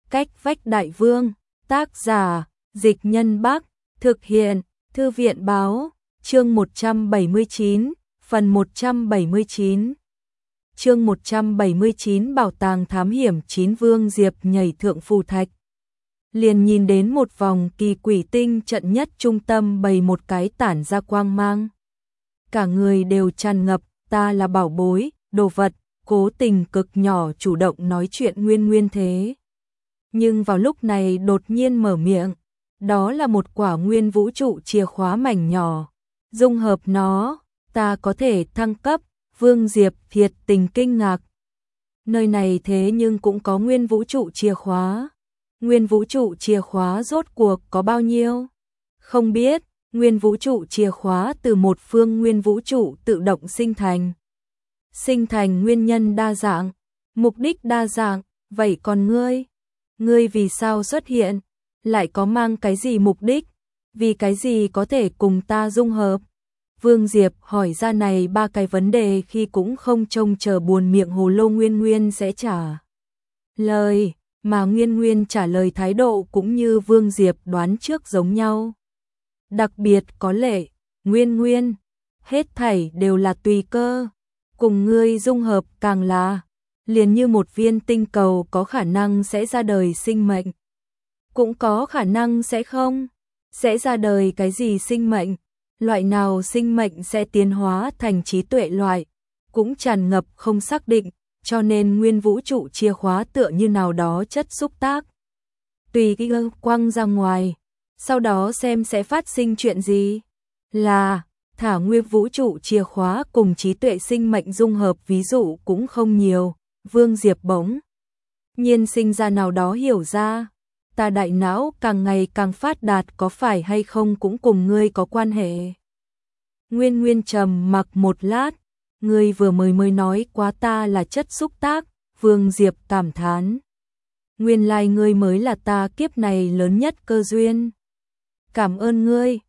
Cách vách đại vương, tác giả, Dịch Nhân Bắc, thực hiện, Thư viện báo, chương 179, phần 179. Chương 179 Bảo tàng thám hiểm 9 Vương Diệp nhảy thượng phù thạch. Liền nhìn đến một vòng kỳ quỷ tinh trận nhất trung tâm bày một cái tản ra quang mang. Cả người đều tràn ngập, ta là bảo bối, đồ vật, cố tình cực nhỏ chủ động nói chuyện nguyên thế. Nhưng vào lúc này đột nhiên mở miệng, đó là một quả nguyên vũ trụ chìa khóa mảnh nhỏ. Dung hợp nó, ta có thể thăng cấp. Vương Diệp thiệt tình kinh ngạc. Nơi này thế nhưng cũng có nguyên vũ trụ chìa khóa. Nguyên vũ trụ chìa khóa rốt cuộc có bao nhiêu? Không biết, nguyên vũ trụ chìa khóa từ một phương nguyên vũ trụ tự động sinh thành. Sinh thành nguyên nhân đa dạng, mục đích đa dạng, vậy còn ngươi? Ngươi vì sao xuất hiện? Lại có mang cái gì mục đích? Vì cái gì có thể cùng ta dung hợp? Vương Diệp hỏi ra này ba cái vấn đề khi cũng không trông chờ buồn miệng hồ lô Nguyên sẽ trả lời, mà Nguyên trả lời thái độ cũng như Vương Diệp đoán trước giống nhau. Đặc biệt có lệ, Nguyên, hết thảy đều là tùy cơ, cùng ngươi dung hợp càng là, liền như một viên tinh cầu có khả năng sẽ ra đời sinh mệnh, cũng có khả năng sẽ không, sẽ ra đời cái gì sinh mệnh. Loại nào sinh mệnh sẽ tiến hóa thành trí tuệ loại, cũng tràn ngập không xác định, cho nên nguyên vũ trụ chìa khóa tựa như nào đó chất xúc tác. Tùy cái quăng ra ngoài, sau đó xem sẽ phát sinh chuyện gì. Là, thả nguyên vũ trụ chìa khóa cùng trí tuệ sinh mệnh dung hợp ví dụ cũng không nhiều, Vương Diệp bỗng nhiên sinh ra nào đó hiểu ra. Ta đại não càng ngày càng phát đạt có phải hay không cũng cùng ngươi có quan hệ. Nguyên trầm mặc một lát, ngươi vừa mới nói quá ta là chất xúc tác, Vương Diệp cảm thán. Nguyên lai ngươi mới là ta kiếp này lớn nhất cơ duyên. Cảm ơn ngươi,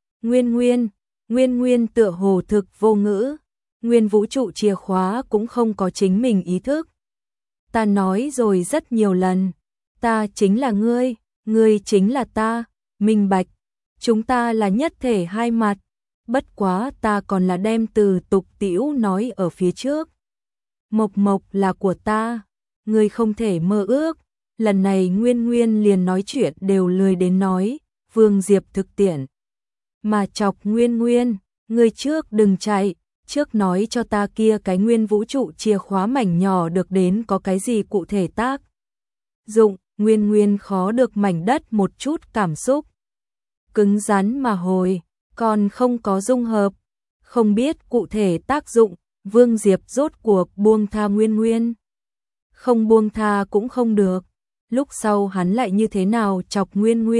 Nguyên tựa hồ thực vô ngữ, nguyên vũ trụ chìa khóa cũng không có chính mình ý thức. Ta nói rồi rất nhiều lần, ta chính là ngươi. Ngươi chính là ta, minh bạch, chúng ta là nhất thể hai mặt, bất quá ta còn là đem từ tục tĩu nói ở phía trước. Mộc là của ta, ngươi không thể mơ ước, lần này Nguyên liền nói chuyện đều lười đến nói, Vương Diệp thực tiễn. Mà chọc Nguyên, ngươi trước đừng chạy, trước nói cho ta kia cái nguyên vũ trụ chìa khóa mảnh nhỏ được đến có cái gì cụ thể tác dụng. Nguyên khó được mảnh đất một chút cảm xúc. Cứng rắn mà hồi, còn không có dung hợp, không biết cụ thể tác dụng, Vương Diệp rốt cuộc buông tha Nguyên. Không buông tha cũng không được, lúc sau hắn lại như thế nào chọc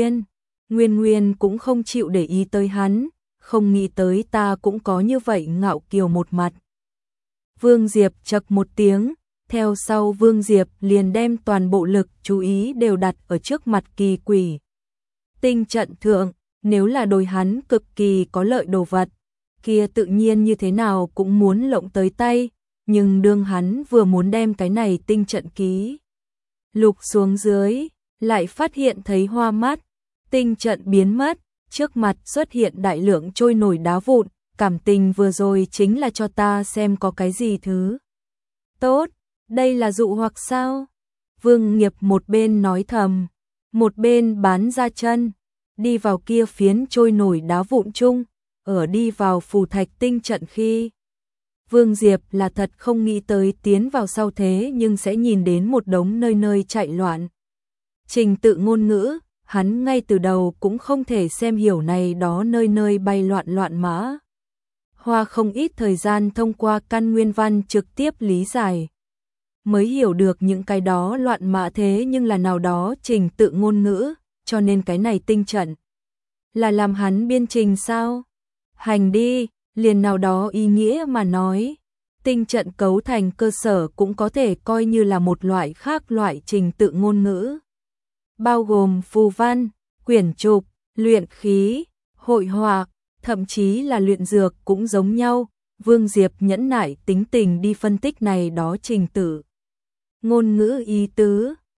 Nguyên cũng không chịu để ý tới hắn, không nghĩ tới ta cũng có như vậy ngạo kiều một mặt. Vương Diệp chậc một tiếng. Theo sau Vương Diệp liền đem toàn bộ lực chú ý đều đặt ở trước mặt kỳ quỷ. Tinh trận thượng, nếu là đối hắn cực kỳ có lợi đồ vật, kia tự nhiên như thế nào cũng muốn lộng tới tay, nhưng đương hắn vừa muốn đem cái này tinh trận ký lục xuống dưới, lại phát hiện thấy hoa mắt, tinh trận biến mất, trước mặt xuất hiện đại lượng trôi nổi đá vụn, cảm tình vừa rồi chính là cho ta xem có cái gì thứ tốt. Đây là dụ hoặc sao? Vương Nghiệp một bên nói thầm, một bên bán ra chân, đi vào kia phiến trôi nổi đá vụn chung, ở đi vào phù thạch tinh trận khi. Vương Diệp là thật không nghĩ tới tiến vào sau thế nhưng sẽ nhìn đến một đống nơi chạy loạn. Trình tự ngôn ngữ, hắn ngay từ đầu cũng không thể xem hiểu này đó nơi bay loạn mã. Hoa không ít thời gian thông qua căn nguyên văn trực tiếp lý giải. Mới hiểu được những cái đó loạn mã thế nhưng là nào đó trình tự ngôn ngữ, cho nên cái này tinh trận. Là làm hắn biên trình sao? Hành đi, liền nào đó ý nghĩa mà nói. Tinh trận cấu thành cơ sở cũng có thể coi như là một loại khác loại trình tự ngôn ngữ. Bao gồm phù văn, quyển trục, luyện khí, hội họa, thậm chí là luyện dược cũng giống nhau. Vương Diệp nhẫn nại tính tình đi phân tích này đó trình tự. Ngôn ngữ ý tứ,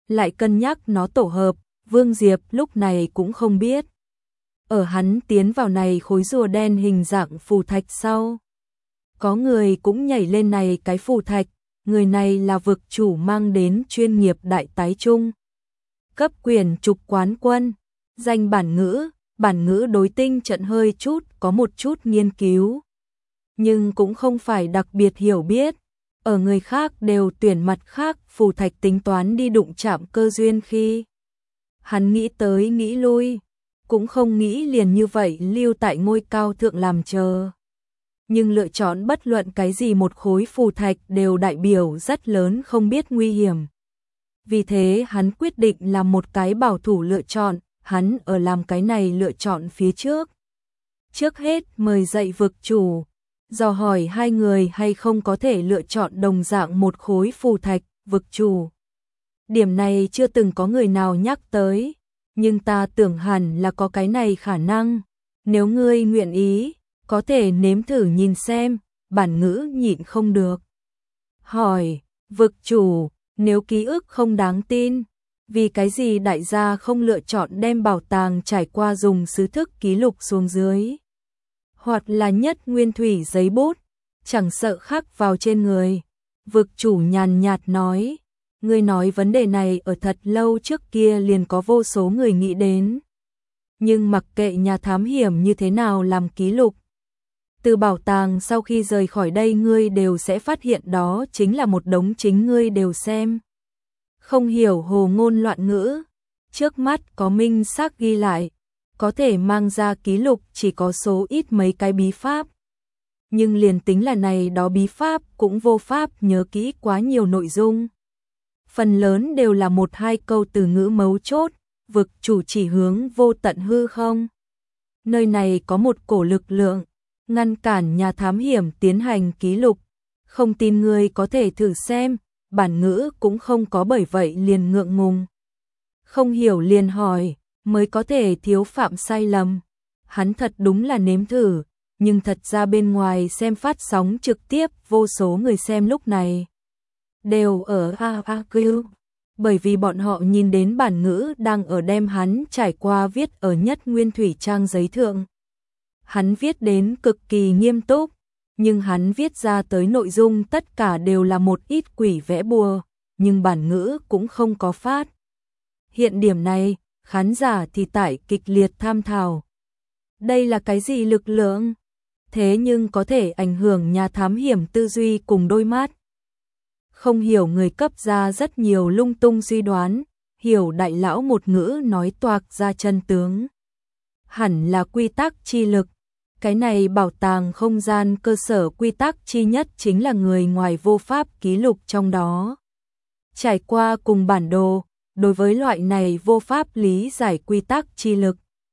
lại cân nhắc nó tổ hợp, Vương Diệp lúc này cũng không biết. Ở hắn tiến vào này khối rùa đen hình dạng phù thạch sau. Có người cũng nhảy lên này cái phù thạch, người này là vực chủ mang đến chuyên nghiệp đại tái trung. Cấp quyền trục quán quân, danh bản ngữ đối tinh trận hơi chút có một chút nghiên cứu. Nhưng cũng không phải đặc biệt hiểu biết, ở người khác đều tuyển mặt khác phù thạch tính toán đi đụng chạm cơ duyên khi. Hắn nghĩ tới nghĩ lui, cũng không nghĩ liền như vậy lưu tại ngôi cao thượng làm chờ. Nhưng lựa chọn bất luận cái gì một khối phù thạch đều đại biểu rất lớn không biết nguy hiểm. Vì thế hắn quyết định làm một cái bảo thủ lựa chọn, hắn ở làm cái này lựa chọn phía trước. Trước hết mời dạy vực chủ, dò hỏi hai người hay không có thể lựa chọn đồng dạng một khối phù thạch, vực chủ. Điểm này chưa từng có người nào nhắc tới, nhưng ta tưởng hẳn là có cái này khả năng. Nếu ngươi nguyện ý, có thể nếm thử nhìn xem, bản ngữ nhịn không được. Hỏi, vực chủ, nếu ký ức không đáng tin, vì cái gì đại gia không lựa chọn đem bảo tàng trải qua dùng sứ thức ký lục xuống dưới? Hoặc là nhất nguyên thủy giấy bút, chẳng sợ khắc vào trên người. Vực chủ nhàn nhạt nói, ngươi nói vấn đề này ở thật lâu trước kia liền có vô số người nghĩ đến. Nhưng mặc kệ nhà thám hiểm như thế nào làm ký lục, từ bảo tàng sau khi rời khỏi đây ngươi đều sẽ phát hiện đó chính là một đống chính ngươi đều xem. Không hiểu hồ ngôn loạn ngữ, trước mắt có minh xác ghi lại, có thể mang ra ký lục chỉ có số ít mấy cái bí pháp. Nhưng liền tính là này đó bí pháp cũng vô pháp nhớ kỹ quá nhiều nội dung. Phần lớn đều là một hai câu từ ngữ mấu chốt, vực chủ chỉ hướng vô tận hư không. Nơi này có một cổ lực lượng, ngăn cản nhà thám hiểm tiến hành ký lục. Không tin ngươi có thể thử xem, bản ngữ cũng không có bởi vậy liền ngượng ngùng. Không hiểu liền hỏi, mới có thể thiếu phạm sai lầm. Hắn thật đúng là nếm thử, nhưng thật ra bên ngoài xem phát sóng trực tiếp vô số người xem lúc này đều ở AAQ, bởi vì bọn họ nhìn đến bản ngữ đang ở đem hắn trải qua viết ở nhất nguyên thủy trang giấy thượng. Hắn viết đến cực kỳ nghiêm túc, nhưng hắn viết ra tới nội dung tất cả đều là một ít quỷ vẽ bùa, nhưng bản ngữ cũng không có phát. Hiện điểm này, khán giả thì tải kịch liệt tham thảo. Đây là cái gì lực lượng? Thế nhưng có thể ảnh hưởng nhà thám hiểm tư duy cùng đôi mắt. Không hiểu người cấp ra rất nhiều lung tung suy đoán, hiểu đại lão một ngữ nói toạc ra chân tướng. Hẳn là quy tắc chi lực. Cái này bảo tàng không gian cơ sở quy tắc chi nhất chính là người ngoài vô pháp ký lục trong đó. Trải qua cùng bản đồ, đối với loại này vô pháp lý giải quy tắc chi lực.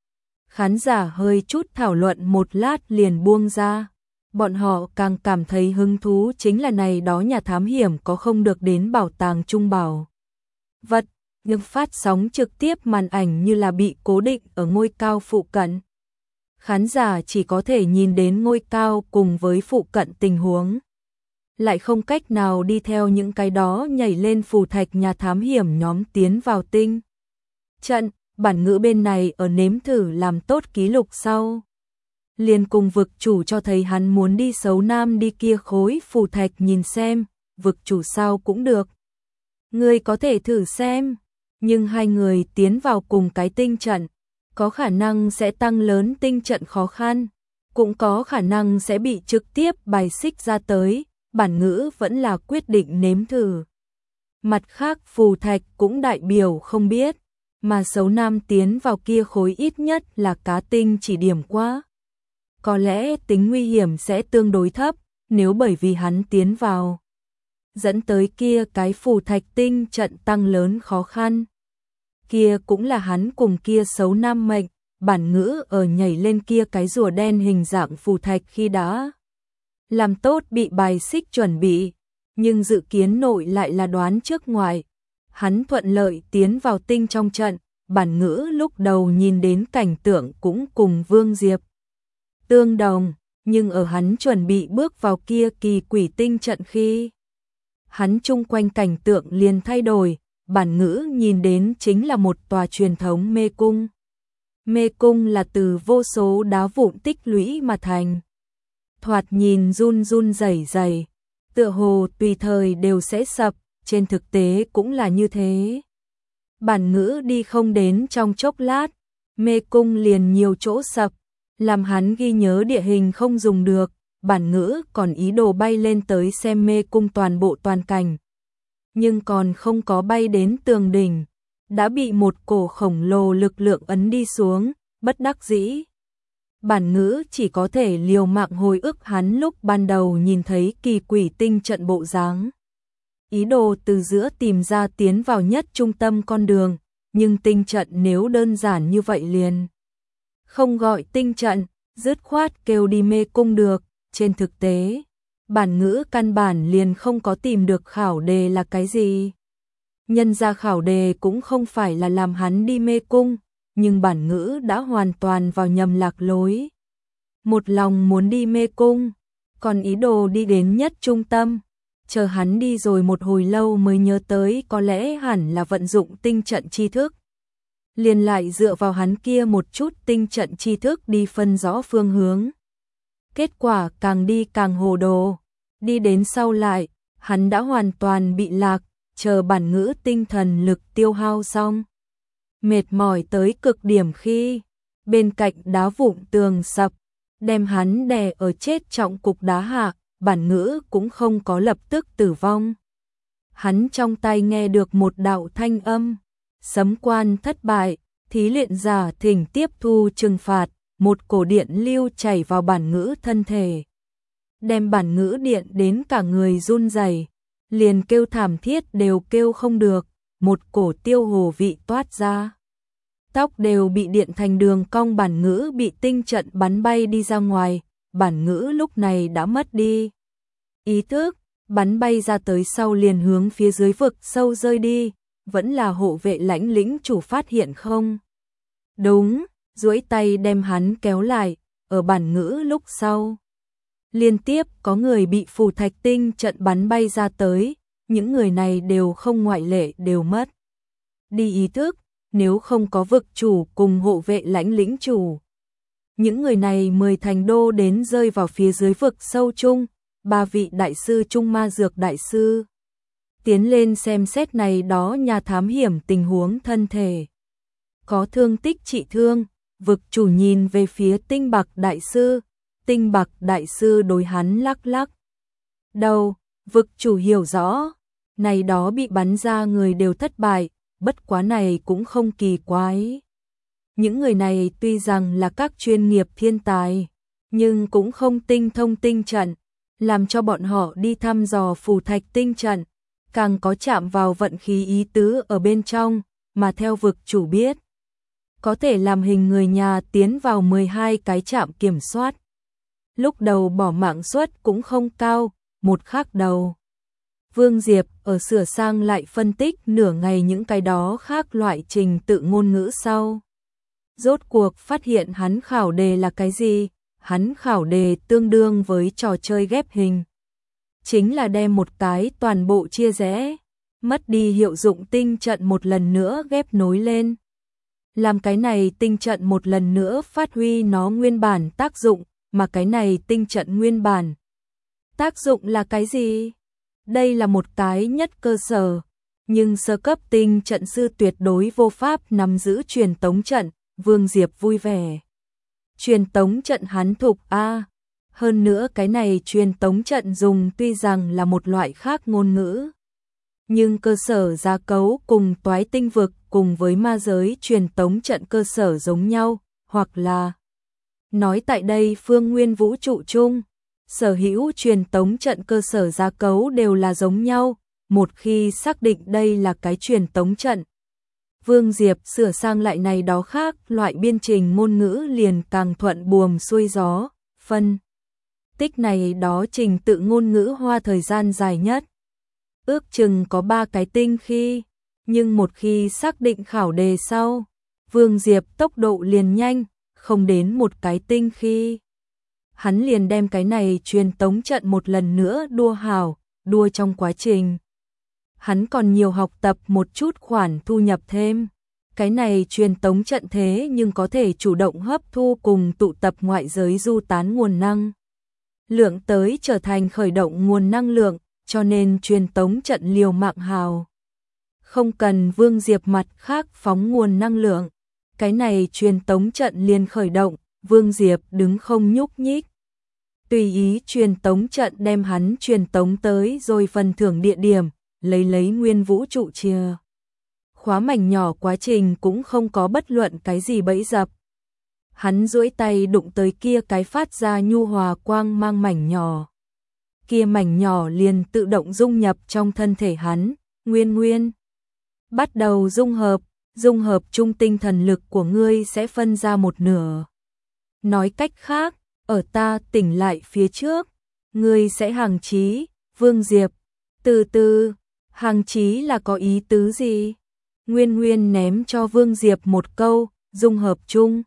Khán giả hơi chút thảo luận một lát liền buông ra. Bọn họ càng cảm thấy hứng thú chính là này đó nhà thám hiểm có không được đến bảo tàng trung bảo vật, nhưng phát sóng trực tiếp màn ảnh như là bị cố định ở ngôi cao phụ cận. Khán giả chỉ có thể nhìn đến ngôi cao cùng với phụ cận tình huống. Lại không cách nào đi theo những cái đó nhảy lên phù thạch nhà thám hiểm nhóm tiến vào tinh trận. Bản ngữ bên này ở nếm thử làm tốt ký lục sau. Liền cùng vực chủ cho thấy hắn muốn đi Sấu Nam đi kia khối phù thạch nhìn xem, vực chủ sao cũng được. Ngươi có thể thử xem, nhưng hai người tiến vào cùng cái tinh trận, có khả năng sẽ tăng lớn tinh trận khó khăn, cũng có khả năng sẽ bị trực tiếp bài xích ra tới, bản ngữ vẫn là quyết định nếm thử. Mặt khác phù thạch cũng đại biểu không biết, mà Sấu Nam tiến vào kia khối ít nhất là cá tinh chỉ điểm quá. Có lẽ tính nguy hiểm sẽ tương đối thấp, nếu bởi vì hắn tiến vào, dẫn tới kia cái phù thạch tinh trận tăng lớn khó khăn. Kia cũng là hắn cùng kia Sấu Nam mệnh, bản ngữ ở nhảy lên kia cái rùa đen hình dạng phù thạch khi đã làm tốt bị bài xích chuẩn bị, nhưng dự kiến nội lại là đoán trước ngoài. Hắn thuận lợi tiến vào tinh trong trận, bản ngữ lúc đầu nhìn đến cảnh tượng cũng cùng Vương Diệp tương đồng, nhưng ở hắn chuẩn bị bước vào kia kỳ quỷ tinh trận khi hắn chung quanh cảnh tượng liền thay đổi, bản ngữ nhìn đến chính là một tòa truyền thống mê cung. Mê cung là từ vô số đá vụn tích lũy mà thành. Thoạt nhìn run run rẩy rẩy, tựa hồ tùy thời đều sẽ sập, trên thực tế cũng là như thế. Bản ngữ đi không đến trong chốc lát, mê cung liền nhiều chỗ sập, làm hắn ghi nhớ địa hình không dùng được, bản ngữ còn ý đồ bay lên tới xem mê cung toàn bộ toàn cảnh. Nhưng còn không có bay đến tường đỉnh, đã bị một cổ khổng lồ lực lượng ấn đi xuống, bất đắc dĩ. Bản ngữ chỉ có thể liều mạng hồi ức hắn lúc ban đầu nhìn thấy kỳ quỷ tinh trận bộ dáng. Ý đồ từ giữa tìm ra tiến vào nhất trung tâm con đường, nhưng tinh trận nếu đơn giản như vậy liền không gọi tinh trận, dứt khoát kêu đi mê cung được. Trên thực tế, bản ngữ căn bản liền không có tìm được khảo đề là cái gì. Nhân ra khảo đề cũng không phải là làm hắn đi mê cung, nhưng bản ngữ đã hoàn toàn vào nhầm lạc lối. Một lòng muốn đi mê cung, còn ý đồ đi đến nhất trung tâm. Chờ hắn đi rồi một hồi lâu mới nhớ tới có lẽ hẳn là vận dụng tinh trận tri thức. Liền lại dựa vào hắn kia một chút tinh trận tri thức đi phân rõ phương hướng. Kết quả càng đi càng hồ đồ, đi đến sau lại, hắn đã hoàn toàn bị lạc, chờ bản ngữ tinh thần lực tiêu hao xong. Mệt mỏi tới cực điểm khi, bên cạnh đá vụn tường sập, đem hắn đè ở chết trọng cục đá hạ, bản ngữ cũng không có lập tức tử vong. Hắn trong tay nghe được một đạo thanh âm, sấm quan thất bại, thí luyện giả thỉnh tiếp thu trừng phạt, một cổ điện lưu chảy vào bản ngữ thân thể. Đem bản ngữ điện đến cả người run rẩy, liền kêu thảm thiết đều kêu không được, một cổ tiêu hồ vị toát ra. Tóc đều bị điện thành đường cong, bản ngữ bị tinh trận bắn bay đi ra ngoài, bản ngữ lúc này đã mất đi ý thức, bắn bay ra tới sau liền hướng phía dưới vực sâu rơi đi, vẫn là hộ vệ lãnh lĩnh chủ phát hiện không? Đúng, duỗi tay đem hắn kéo lại, ở bản ngữ lúc sau. Liên tiếp có người bị phù thạch tinh trận bắn bay ra tới, những người này đều không ngoại lệ đều mất đi ý thức, nếu không có vực chủ cùng hộ vệ lãnh lĩnh chủ. Những người này 10 thành đô đến rơi vào phía dưới vực sâu chung, 3 vị đại sư Trung Ma Dược đại sư tiến lên xem xét này đó nhà thám hiểm tình huống thân thể. Có thương tích trị thương, vực chủ nhìn về phía Tinh Bạc đại sư, Tinh Bạc đại sư đối hắn lắc lắc đầu, vực chủ hiểu rõ, này đó bị bắn ra người đều thất bại, bất quá này cũng không kỳ quái. Những người này tuy rằng là các chuyên nghiệp thiên tài, nhưng cũng không tinh thông tinh trận, làm cho bọn họ đi thăm dò phù thạch tinh trận, càng có chạm vào vận khí ý tứ ở bên trong, mà theo vực chủ biết, có thể làm hình người nhà tiến vào 12 cái trạm kiểm soát. Lúc đầu bỏ mạng suất cũng không cao, một khắc đầu. Vương Diệp ở sửa sang lại phân tích nửa ngày những cái đó khác loại trình tự ngôn ngữ sau. Rốt cuộc phát hiện hắn khảo đề là cái gì? Hắn khảo đề tương đương với trò chơi ghép hình. Chính là đem một cái toàn bộ chia rẽ, mất đi hiệu dụng tinh trận một lần nữa ghép nối lên. Làm cái này tinh trận một lần nữa phát huy nó nguyên bản tác dụng, mà cái này tinh trận nguyên bản tác dụng là cái gì? Đây là một cái nhất cơ sở, nhưng sơ cấp tinh trận sư tuyệt đối vô pháp nắm giữ truyền tống trận, Vương Diệp vui vẻ. Truyền tống trận hắn thục a. Hơn nữa cái này truyền tống trận dùng tuy rằng là một loại khác ngôn ngữ, nhưng cơ sở gia cấu cùng toái tinh vực cùng với ma giới truyền tống trận cơ sở giống nhau, hoặc là nói tại đây phương nguyên vũ trụ chung, sở hữu truyền tống trận cơ sở gia cấu đều là giống nhau, một khi xác định đây là cái truyền tống trận. Vương Diệp sửa sang lại này đó khác, loại biên trình ngôn ngữ liền càng thuận buồm xuôi gió, phân tích này đó trình tự ngôn ngữ hoa thời gian dài nhất. Ước chừng có 3 cái tinh khi, nhưng một khi xác định khảo đề sau, Vương Diệp tốc độ liền nhanh, không đến một cái tinh khi. Hắn liền đem cái này truyền tống trận một lần nữa đua hảo, đua trong quá trình hắn còn nhiều học tập một chút khoản thu nhập thêm. Cái này truyền tống trận thế nhưng có thể chủ động hấp thu cùng tụ tập ngoại giới du tán nguồn năng lượng tới trở thành khởi động nguồn năng lượng, cho nên truyền tống trận liều mạng hào. Không cần Vương Diệp mặt khác phóng nguồn năng lượng, cái này truyền tống trận liền khởi động, Vương Diệp đứng không nhúc nhích. Tùy ý truyền tống trận đem hắn truyền tống tới rồi phần thưởng địa điểm, lấy nguyên vũ trụ chìa khóa mảnh nhỏ, quá trình cũng không có bất luận cái gì bẫy dập. Hắn duỗi tay đụng tới kia cái phát ra nhu hòa quang mang mảnh nhỏ. Kia mảnh nhỏ liền tự động dung nhập trong thân thể hắn, nguyên bắt đầu dung hợp chung tinh thần lực của ngươi sẽ phân ra một nửa. Nói cách khác, ở ta tỉnh lại phía trước, ngươi sẽ hàng chí. Vương Diệp, từ từ, hàng chí là có ý tứ gì? Nguyên ném cho Vương Diệp một câu, dung hợp chung.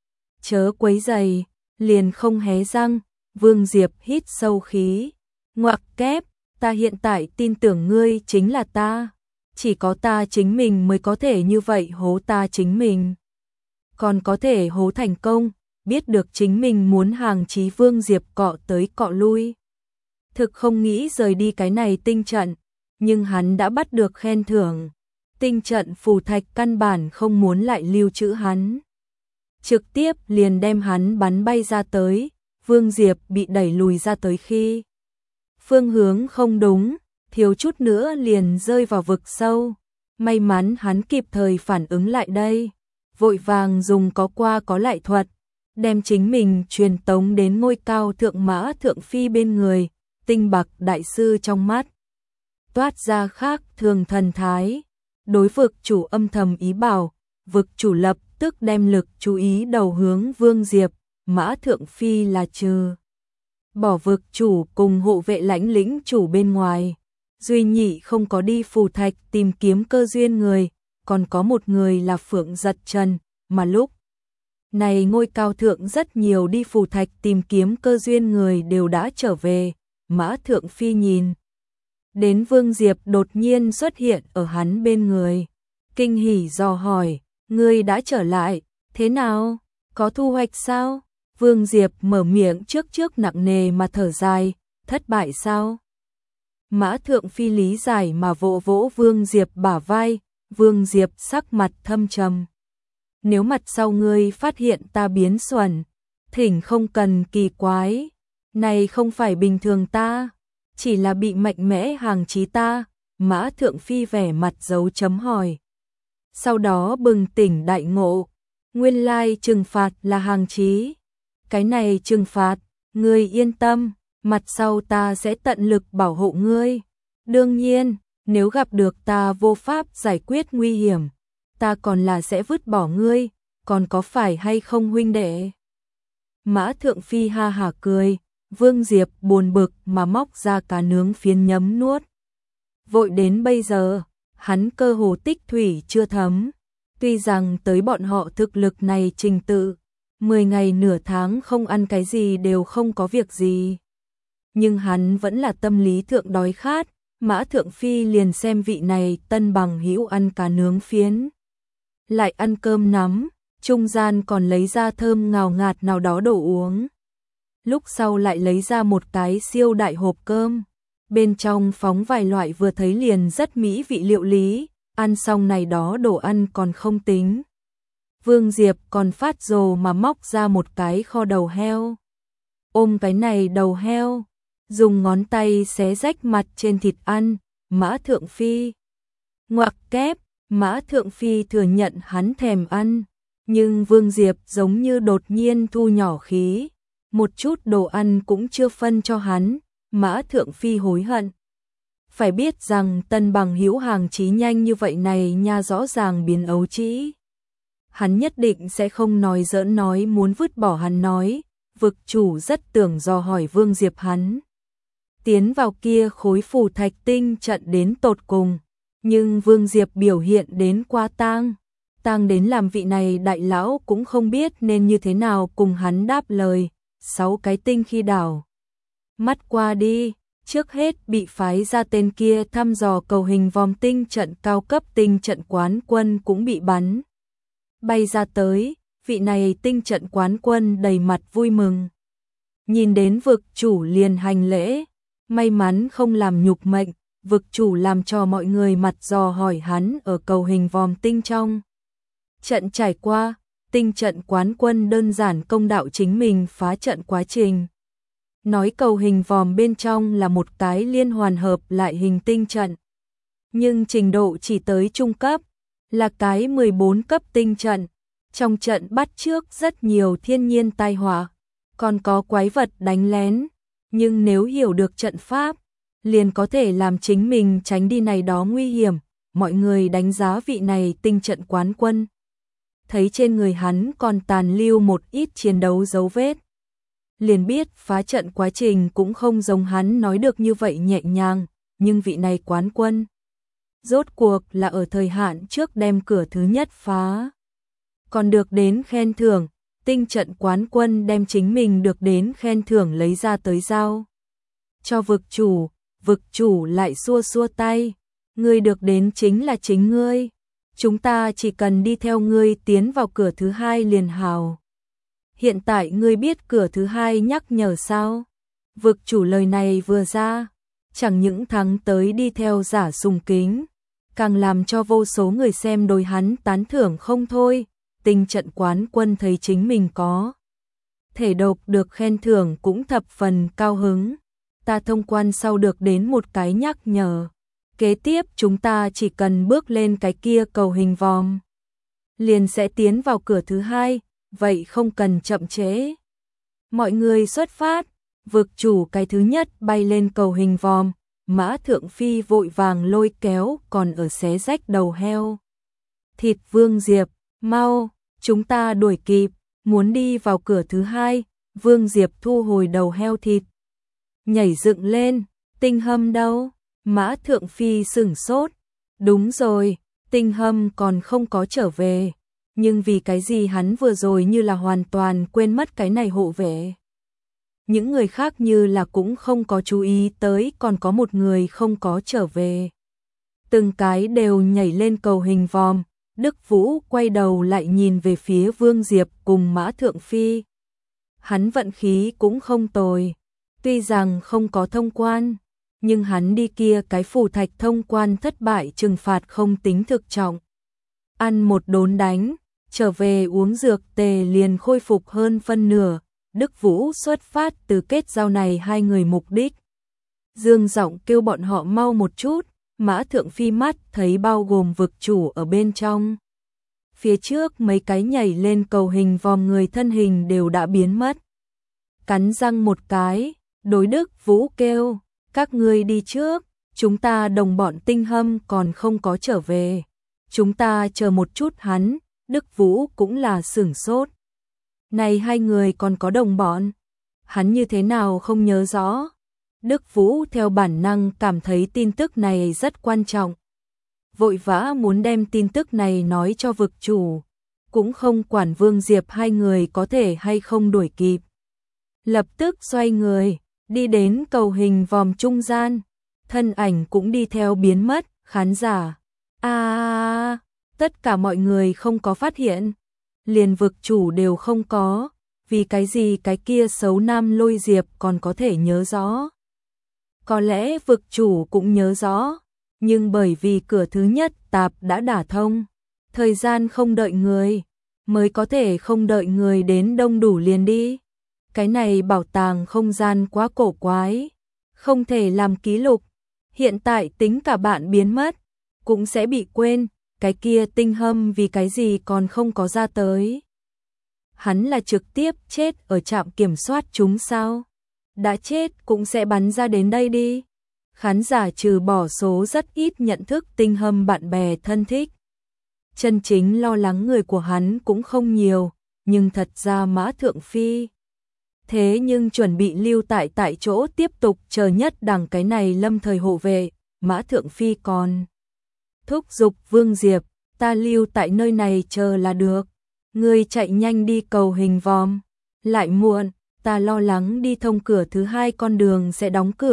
Chớ quấy giày, liền không hé răng. Vương Diệp hít sâu khí, ngoặc kép, ta hiện tại tin tưởng ngươi chính là ta. Chỉ có ta chính mình mới có thể như vậy hố ta chính mình. Còn có thể hố thành công, biết được chính mình muốn hàng chí. Vương Diệp cọ tới cọ lui. Thực không nghĩ rời đi cái này tinh trận, nhưng hắn đã bắt được khen thưởng. Tinh trận phù thạch căn bản không muốn lại lưu trữ hắn. Trực tiếp liền đem hắn bắn bay ra tới. Vương Diệp bị đẩy lùi ra tới khi phương hướng không đúng, thiếu chút nữa liền rơi vào vực sâu. May mắn hắn kịp thời phản ứng lại đây, vội vàng dùng có qua có lại thuật, đem chính mình truyền tống đến ngôi cao thượng Mã Thượng Phi bên người. Tinh Bạc đại sư trong mắt toát ra khác thường thần thái, đối vực chủ âm thầm ý bảo, vực chủ lập tức đem lực chú ý đầu hướng Vương Diệp. Mã Thượng Phi là trừ bỏ vực chủ cùng hộ vệ lãnh lĩnh chủ bên ngoài, duy nhị không có đi phù thạch tìm kiếm cơ duyên người, còn có một người là Phượng Giật Trần, mà lúc này ngôi cao thượng rất nhiều đi phù thạch tìm kiếm cơ duyên người đều đã trở về. Mã Thượng Phi nhìn đến Vương Diệp đột nhiên xuất hiện ở hắn bên người, kinh hỉ dò hỏi, ngươi đã trở lại, thế nào, có thu hoạch sao? Vương Diệp mở miệng trước nặng nề mà thở dài, thất bại sao? Mã Thượng Phi lý giải mà vỗ vỗ Vương Diệp bả vai. Vương Diệp sắc mặt thâm trầm. Nếu mặt sau ngươi phát hiện ta biến xuẩn, thỉnh không cần kỳ quái, này không phải bình thường ta, chỉ là bị mạnh mẽ hàng chí ta. Mã Thượng Phi vẻ mặt dấu chấm hỏi. Sau đó bừng tỉnh đại ngộ, nguyên lai trừng phạt là hàng chí. Cái này trừng phạt, ngươi yên tâm, mặt sau ta sẽ tận lực bảo hộ ngươi. Đương nhiên, nếu gặp được ta vô pháp giải quyết nguy hiểm, ta còn là sẽ vứt bỏ ngươi, còn có phải hay không huynh đệ? Mã Thượng Phi ha hả cười. Vương Diệp buồn bực mà móc ra cá nướng phiến nhấm nuốt. Vội đến bây giờ, hắn cơ hồ tích thủy chưa thấm. Tuy rằng tới bọn họ thực lực này trình tự, 10 ngày nửa tháng không ăn cái gì đều không có việc gì. Nhưng hắn vẫn là tâm lý thượng đói khát. Mã Thượng Phi liền xem vị này tân bằng hữu ăn cá nướng phiến, lại ăn cơm nắm, trung gian còn lấy ra thơm ngào ngạt nào đó đồ uống. Lúc sau lại lấy ra một cái siêu đại hộp cơm, bên trong phóng vài loại vừa thấy liền rất mỹ vị liệu lý. Ăn xong này đó đồ ăn còn không tính, Vương Diệp còn phát rồ mà móc ra một cái kho đầu heo. Ôm cái này đầu heo, dùng ngón tay xé rách mặt trên thịt ăn. Mã Thượng Phi ngoặc kép. Mã Thượng Phi thừa nhận hắn thèm ăn, nhưng Vương Diệp giống như đột nhiên thu nhỏ khí, một chút đồ ăn cũng chưa phân cho hắn. Mã Thượng Phi hối hận. Phải biết rằng tân bằng hữu hàng chí nhanh như vậy này nha, rõ ràng biến ấu trĩ. Hắn nhất định sẽ không nói giỡn nói muốn vứt bỏ hắn nói. Vực chủ rất tưởng dò hỏi Vương Diệp hắn tiến vào kia khối phù thạch tinh trận đến tột cùng, nhưng Vương Diệp biểu hiện đến quá tang đến làm vị này đại lão cũng không biết nên như thế nào cùng hắn đáp lời. 6 cái tinh khi đảo mắt qua đi, Trước hết bị phái ra tên kia thăm dò cầu hình vòm tinh trận cao cấp tinh trận quán quân cũng bị bắn bay ra tới, vị này tinh trận quán quân đầy mặt vui mừng. Nhìn đến vực chủ liền hành lễ, may mắn không làm nhục mệnh, vực chủ làm cho mọi người mặt dò hỏi hắn ở cầu hình vòm tinh trong. Trận trải qua, tinh trận quán quân đơn giản công đạo chính mình phá trận quá trình. Nói cầu hình vòm bên trong là một cái liên hoàn hợp lại hình tinh trận. Nhưng trình độ chỉ tới trung cấp, là cái 14 cấp tinh trận. Trong trận bắt trước rất nhiều thiên nhiên tai họa, còn có quái vật đánh lén. Nhưng nếu hiểu được trận pháp, liền có thể làm chính mình tránh đi này đó nguy hiểm. Mọi người đánh giá vị này tinh trận quán quân. Thấy trên người hắn còn tàn lưu một ít chiến đấu dấu vết. Liền biết phá trận quá trình cũng không giống hắn nói được như vậy nhẹ nhàng, nhưng vị này quán quân. Rốt cuộc là ở thời hạn trước đem cửa thứ nhất phá. Còn được đến khen thưởng, tinh trận quán quân đem chính mình được đến khen thưởng lấy ra tới giao. Cho vực chủ lại xua xua tay, ngươi được đến chính là chính ngươi. Chúng ta chỉ cần đi theo ngươi tiến vào cửa thứ hai liền hào. Hiện tại ngươi biết cửa thứ hai nhắc nhở sao? Vực chủ lời này vừa ra, chẳng những thắng tới đi theo giả sùng kính, càng làm cho vô số người xem đối hắn tán thưởng không thôi. Tinh trận quán quân thấy chính mình có thể độc được khen thưởng cũng thập phần cao hứng. Ta thông quan sau được đến một cái nhắc nhở. Kế tiếp chúng ta chỉ cần bước lên cái kia cầu hình vòm, liền sẽ tiến vào cửa thứ hai, vậy không cần chậm trễ. Mọi người xuất phát, vực chủ cái thứ nhất bay lên cầu hình vòm, Mã Thượng Phi vội vàng lôi kéo còn ở xé rách đầu heo. Thịt Vương Diệp, mau, chúng ta đuổi kịp, muốn đi vào cửa thứ hai. Vương Diệp thu hồi đầu heo thịt, nhảy dựng lên, Tinh Hâm đâu? Mã Thượng Phi sửng sốt, đúng rồi, Tinh Hâm còn không có trở về, nhưng vì cái gì hắn vừa rồi như là hoàn toàn quên mất cái này hộ vệ. Những người khác như là cũng không có chú ý tới còn có một người không có trở về. Từng cái đều nhảy lên cầu hình vòm, Đức Vũ quay đầu lại nhìn về phía Vương Diệp cùng Mã Thượng Phi. Hắn vận khí cũng không tồi, tuy rằng không có thông quan, nhưng hắn đi kia cái phù thạch thông quan thất bại trừng phạt không tính thực trọng. Ăn một đốn đánh, trở về uống dược tề liền khôi phục hơn phân nửa. Đức Vũ xuất phát từ kết giao này hai người mục đích. Dương giọng kêu bọn họ mau một chút, Mã Thượng Phi mắt thấy bao gồm vực chủ ở bên trong. Phía trước mấy cái nhảy lên cầu hình vòm người thân hình đều đã biến mất. Cắn răng một cái, đối Đức Vũ kêu, các ngươi đi trước, chúng ta đồng bọn Tinh Hâm còn không có trở về. Chúng ta chờ một chút hắn. Đức Vũ cũng là sửng sốt. Này hai người còn có đồng bọn, hắn như thế nào không nhớ rõ. Đức Vũ theo bản năng cảm thấy tin tức này rất quan trọng. Vội vã muốn đem tin tức này nói cho vực chủ, cũng không quản Vương Diệp hai người có thể hay không đuổi kịp. Lập tức xoay người, đi đến cầu hình vòm trung gian, thân ảnh cũng đi theo biến mất. Khán giả, tất cả mọi người không có phát hiện, liền vực chủ đều không có, vì cái gì cái kia xấu nam Lôi Diệp còn có thể nhớ rõ. Có lẽ vực chủ cũng nhớ rõ, nhưng bởi vì cửa thứ nhất tạp đã đả thông, thời gian không đợi người, mới có thể không đợi người đến đông đủ liền đi. Cái này bảo tàng không gian quá cổ quái, không thể làm ký lục, hiện tại tính cả bạn biến mất, cũng sẽ bị quên. Cái kia Tinh Hâm vì cái gì còn không có ra tới? Hắn là trực tiếp chết ở trạm kiểm soát chúng sao? Đã chết cũng sẽ bắn ra đến đây đi. Khán giả trừ bỏ số rất ít nhận thức Tinh Hâm bạn bè thân thích. Chân chính lo lắng người của hắn cũng không nhiều, nhưng thật ra Mã Thượng Phi. Thế nhưng chuẩn bị lưu tại chỗ tiếp tục chờ nhất đẳng cái này lâm thời hộ vệ, Mã Thượng Phi còn thúc giục Vương Diệp, ta lưu tại nơi này chờ là được. Ngươi chạy nhanh đi cầu hình vòm, lại muộn, ta lo lắng đi thông cửa thứ hai con đường sẽ đóng cửa,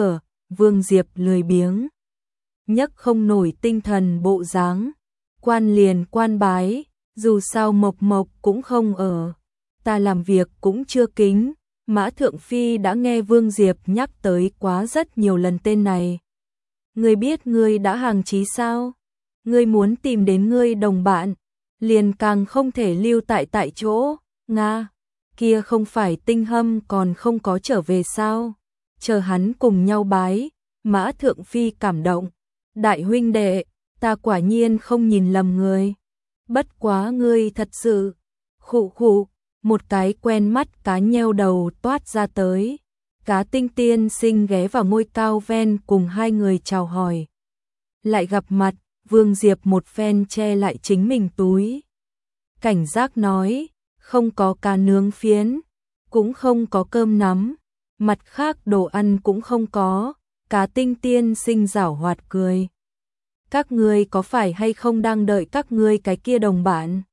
Vương Diệp lười biếng, nhấc không nổi tinh thần bộ dáng, quan liền quan bái, dù sao Mộc Mộc cũng không ở, ta làm việc cũng chưa kính. Mã Thượng Phi đã nghe Vương Diệp nhắc tới quá rất nhiều lần tên này. Ngươi biết ngươi đã hàng chí sao? Ngươi muốn tìm đến ngươi đồng bạn, liền càng không thể lưu tại chỗ. Nga, kia không phải Tinh Hâm còn không có trở về sao? Chờ hắn cùng nhau bái. Mã Thượng Phi cảm động. Đại huynh đệ, ta quả nhiên không nhìn lầm người. Bất quá ngươi thật sự. Khụ khụ, một cái quen mắt cá nheo đầu toát ra tới. Cá Tinh tiên sinh ghé vào ngôi cao ven cùng hai người chào hỏi. Lại gặp mặt, Vương Diệp một phen che lại chính mình túi. Cảnh giác nói, không có cá nướng phiến, cũng không có cơm nắm, mặt khác đồ ăn cũng không có. Cá Tinh tiên sinh giảo hoạt cười. Các ngươi có phải hay không đang đợi các ngươi cái kia đồng bạn?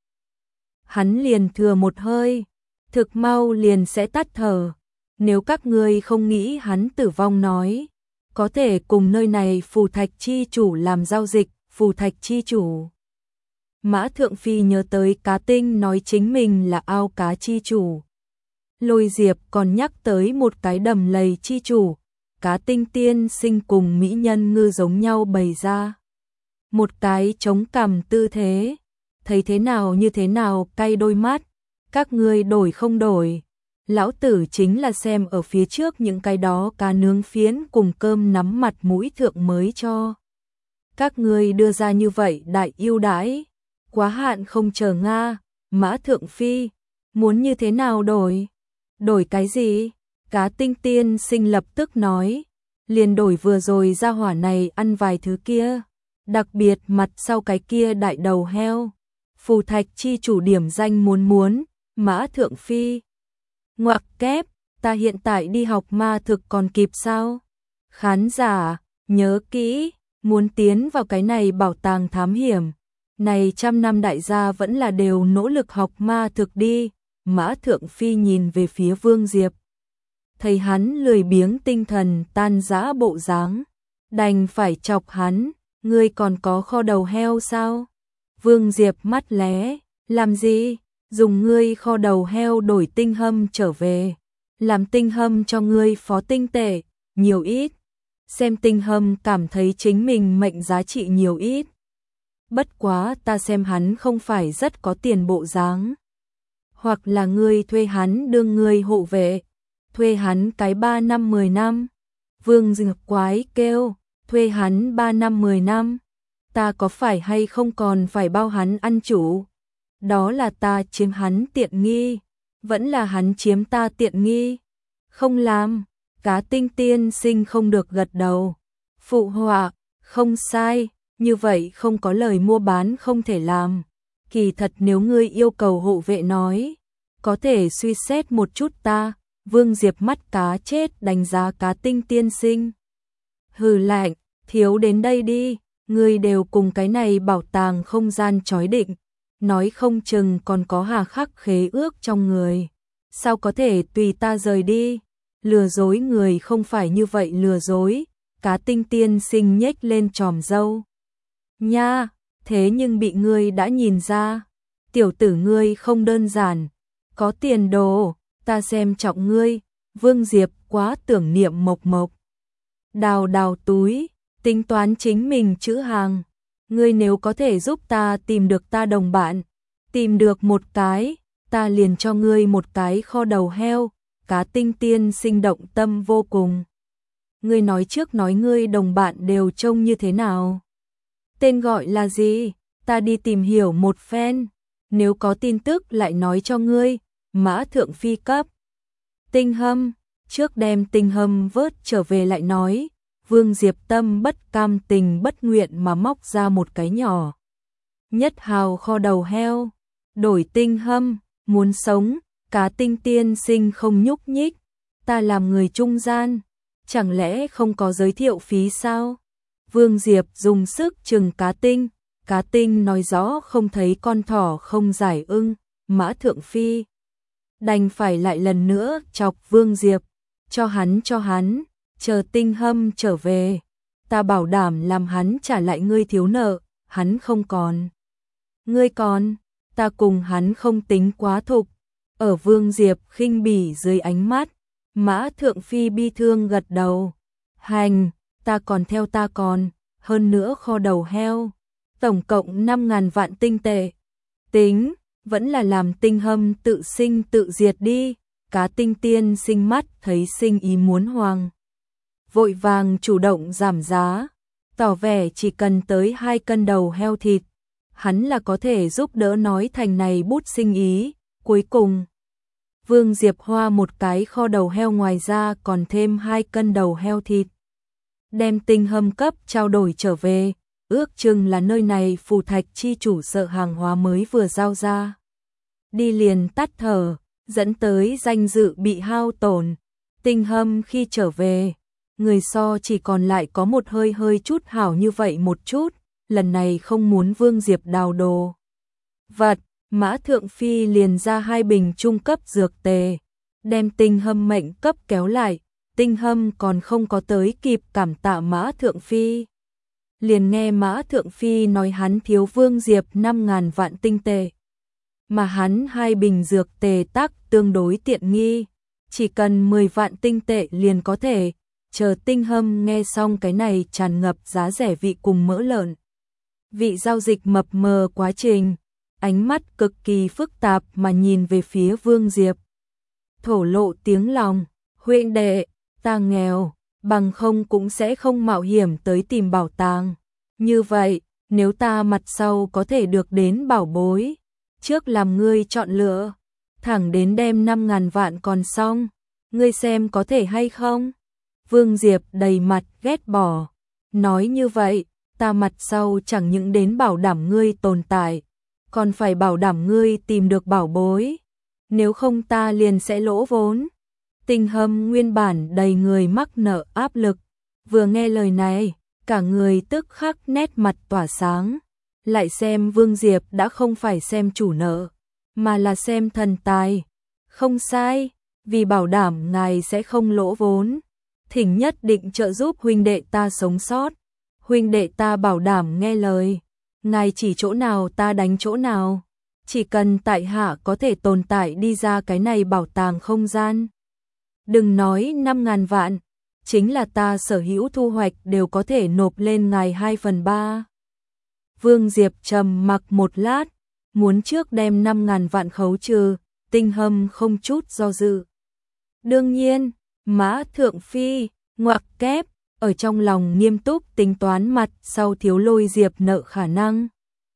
Hắn liền thừa một hơi, thực mau liền sẽ tắt thở. Nếu các ngươi không nghĩ hắn tử vong nói, có thể cùng nơi này Phù Thạch chi chủ làm giao dịch. Phù Thạch chi chủ. Mã Thượng Phi nhớ tới Cá Tinh nói chính mình là ao cá chi chủ. Lôi Diệp còn nhắc tới một cái đầm lầy chi chủ. Cá Tinh tiên sinh cùng mỹ nhân ngư giống nhau bày ra. Một cái chống cằm tư thế. Thấy thế nào như thế nào cay đôi mắt. Các ngươi đổi không đổi. Lão tử chính là xem ở phía trước những cái đó cá nướng phiến cùng cơm nắm mặt mũi thượng mới cho. Các ngươi đưa ra như vậy đại ưu đãi. Quá hạn không chờ Nga. Mã Thượng Phi. Muốn như thế nào đổi? Đổi cái gì? Cá Tinh tiên sinh lập tức nói. Liền đổi vừa rồi ra hỏa này ăn vài thứ kia. Đặc biệt mặt sau cái kia đại đầu heo. Phù Thạch chi chủ điểm danh muốn. Mã Thượng Phi. Ngoặc kép, ta hiện tại đi học ma thực còn kịp sao? Khán giả, nhớ kỹ, muốn tiến vào cái này bảo tàng thám hiểm. Này 100 năm đại gia vẫn là đều nỗ lực học ma thực đi. Mã Thượng Phi nhìn về phía Vương Diệp. Thấy hắn lười biếng tinh thần tan rã bộ dáng, đành phải chọc hắn. Ngươi còn có kho đầu heo sao? Vương Diệp mắt lé, làm gì? Dùng ngươi kho đầu heo đổi Tinh Hâm trở về. Làm Tinh Hâm cho ngươi phó tinh tệ, nhiều ít. Xem Tinh Hâm cảm thấy chính mình mệnh giá trị nhiều ít. Bất quá ta xem hắn không phải rất có tiền bộ dáng. Hoặc là ngươi thuê hắn đương ngươi hộ vệ. Thuê hắn cái 3 năm 10 năm. Vương Diệp quái kêu, thuê hắn 3 năm 10 năm. Ta có phải hay không còn phải bao hắn ăn chủ? Đó là ta chiếm hắn tiện nghi, vẫn là hắn chiếm ta tiện nghi. Không làm, Cá Tinh tiên sinh không được gật đầu. Phụ họa, không sai, như vậy không có lời mua bán không thể làm. Kỳ thật nếu ngươi yêu cầu hộ vệ nói, có thể suy xét một chút ta. Vương Diệp mắt cá chết đánh giá Cá Tinh tiên sinh. Hừ lạnh, thiếu đến đây đi, ngươi đều cùng cái này bảo tàng không gian chói định. Nói không chừng còn có hà khắc khế ước trong người. Sao có thể tùy ta rời đi? Lừa dối người không phải như vậy lừa dối. Cá Tinh tiên sinh nhếch lên tròm râu. Nha, thế nhưng bị ngươi đã nhìn ra. Tiểu tử ngươi không đơn giản. Có tiền đồ, ta xem trọng ngươi. Vương Diệp quá tưởng niệm Mộc Mộc. Đào túi, tính toán chính mình chữ hàng. Ngươi nếu có thể giúp ta tìm được ta đồng bạn, tìm được một cái, ta liền cho ngươi một cái kho đầu heo. Cá Tinh tiên sinh động tâm vô cùng. Ngươi nói trước nói ngươi đồng bạn đều trông như thế nào? Tên gọi là gì? Ta đi tìm hiểu một phen. Nếu có tin tức lại nói cho ngươi. Mã Thượng Phi cấp. Tinh Hâm, trước đem Tinh Hâm vớt trở về lại nói. Vương Diệp tâm bất cam tình bất nguyện mà móc ra một cái nhỏ. Nhất hào kho đầu heo, đổi Tinh Hâm, muốn sống. Cá Tinh tiên sinh không nhúc nhích. Ta làm người trung gian, chẳng lẽ không có giới thiệu phí sao? Vương Diệp dùng sức chừng Cá Tinh. Cá Tinh nói rõ không thấy con thỏ không giải ưng. Mã Thượng Phi đành phải lại lần nữa chọc Vương Diệp. Cho hắn, chờ Tinh Hâm trở về, ta bảo đảm làm hắn trả lại ngươi thiếu nợ, hắn không còn. Ngươi còn, ta cùng hắn không tính quá thục. Ở Vương Diệp khinh bỉ dưới ánh mắt, Mã Thượng Phi bi thương gật đầu. Hành, ta còn theo ta còn, hơn nữa kho đầu heo, tổng cộng 5.000 vạn tinh tệ. Tính, vẫn là làm Tinh Hâm tự sinh tự diệt đi. Cá Tinh Tiên sinh mắt thấy sinh ý muốn hoang, vội vàng chủ động giảm giá, tỏ vẻ chỉ cần tới 2 cân đầu heo thịt, hắn là có thể giúp đỡ nói thành này bút sinh ý. Cuối cùng, Vương Diệp hoa một cái kho đầu heo, ngoài ra còn thêm 2 cân đầu heo thịt. Đem Tinh Hâm cấp trao đổi trở về, ước chừng là nơi này Phù Thạch chi chủ sợ hàng hóa mới vừa giao ra. Đi liền tắt thở, dẫn tới danh dự bị hao tổn. Tinh Hâm khi trở về, người so chỉ còn lại có một hơi chút hảo như vậy một chút, lần này không muốn Vương Diệp đào đồ vật, Mã Thượng Phi liền ra 2 bình trung cấp dược tề, đem Tinh Hâm mệnh cấp kéo lại. Tinh Hâm còn không có tới kịp cảm tạ Mã Thượng Phi, liền nghe Mã Thượng Phi nói hắn thiếu Vương Diệp 5.000 vạn tinh tệ, mà hắn 2 bình dược tề tắc tương đối tiện nghi, chỉ cần 10 vạn tinh tệ liền có thể. Chờ Tinh Hâm nghe xong cái này tràn ngập giá rẻ vị cùng mỡ lợn, vị giao dịch mập mờ quá trình, ánh mắt cực kỳ phức tạp mà nhìn về phía Vương Diệp, thổ lộ tiếng lòng. Huynh đệ, ta nghèo, bằng không cũng sẽ không mạo hiểm tới tìm bảo tàng. Như vậy, nếu ta mặt sau có thể được đến bảo bối, trước làm ngươi chọn lựa, thẳng đến đem 5.000 vạn còn xong, ngươi xem có thể hay không? Vương Diệp đầy mặt ghét bỏ, nói như vậy, ta mặt sau chẳng những đến bảo đảm ngươi tồn tại, còn phải bảo đảm ngươi tìm được bảo bối, nếu không ta liền sẽ lỗ vốn. Tinh Hâm nguyên bản đầy người mắc nợ áp lực, vừa nghe lời này, cả người tức khắc nét mặt tỏa sáng, lại xem Vương Diệp đã không phải xem chủ nợ, mà là xem thần tài. Không sai, vì bảo đảm ngài sẽ không lỗ vốn, thỉnh nhất định trợ giúp huynh đệ ta sống sót. Huynh đệ ta bảo đảm nghe lời, ngài chỉ chỗ nào ta đánh chỗ nào, chỉ cần tại hạ có thể tồn tại đi ra cái này bảo tàng không gian. Đừng nói 5.000 vạn, chính là ta sở hữu thu hoạch đều có thể nộp lên ngài 2/3. Vương Diệp trầm mặc một lát, muốn trước đem 5.000 vạn khấu trừ. Tinh Hâm không chút do dự. Đương nhiên, Mã Thượng Phi, ngoặc kép, ở trong lòng nghiêm túc tính toán mặt sau thiếu Lôi Diệp nợ khả năng.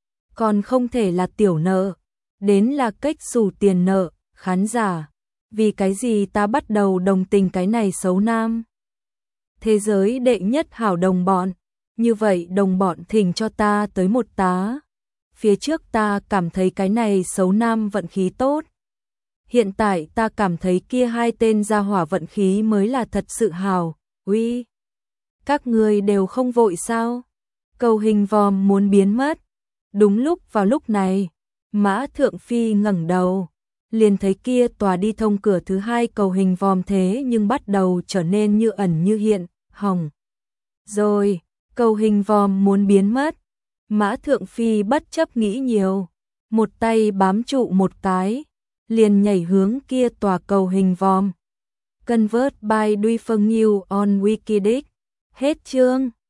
Còn không thể là tiểu nợ, đến là cách xù tiền nợ. Khán giả, vì cái gì ta bắt đầu đồng tình cái này xấu nam? Thế giới đệ nhất hảo đồng bọn, như vậy đồng bọn thỉnh cho ta tới một tá. Phía trước ta cảm thấy cái này xấu nam vận khí tốt. Hiện tại ta cảm thấy kia 2 tên gia hỏa vận khí mới là thật sự hảo. Uy, các người đều không vội sao? Cầu hình vòm muốn biến mất. Đúng lúc vào lúc này, Mã Thượng Phi ngẩng đầu, liền thấy kia tòa đi thông cửa thứ 2 cầu hình vòm thế nhưng bắt đầu trở nên như ẩn như hiện, hỏng. Rồi, cầu hình vòm muốn biến mất. Mã Thượng Phi bất chấp nghĩ nhiều, một tay bám trụ một cái, liền nhảy hướng kia tòa cầu hình vòm. Convert by Duy Phương Nhiêu on Wikidex. Hết chương.